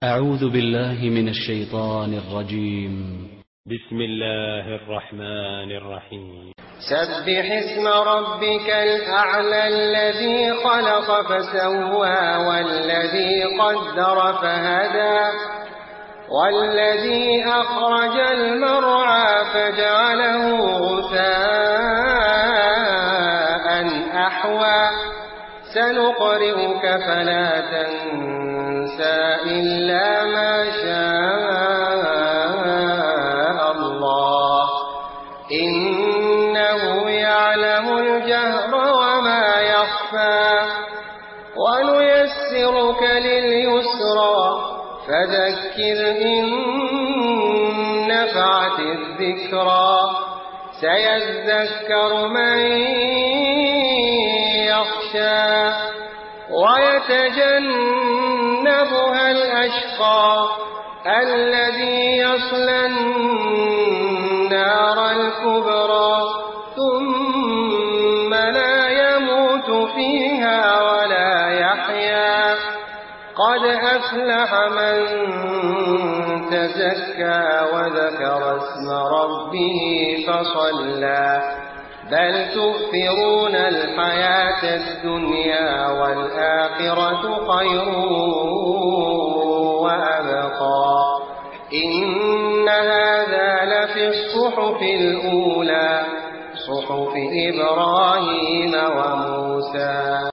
أعوذ بالله من الشيطان الرجيم. بسم الله الرحمن الرحيم. سبح اسم ربك الأعلى الذي خلق فسوى والذي قدر فهدى والذي أخرج المرعى فجعله غثاء أحوى سنقرئك فلا تنسى إلا ما شاء الله إنه يعلم الجهر وما يخفى ونيسرك لليسرى فذكر إن نفعت الذكرى سيذكر من يخشى ويتجنبها الأشقى الذي يصلى النار الكبرى ثم لا يموت فيها ولا يحيا قد أفلح من تزكى وذكر اسم ربه فصلى بل تؤثرون الحياة الدنيا والآخرة خير وأبقى إن هذا لفي الصحف الأولى صحف إبراهيم وموسى.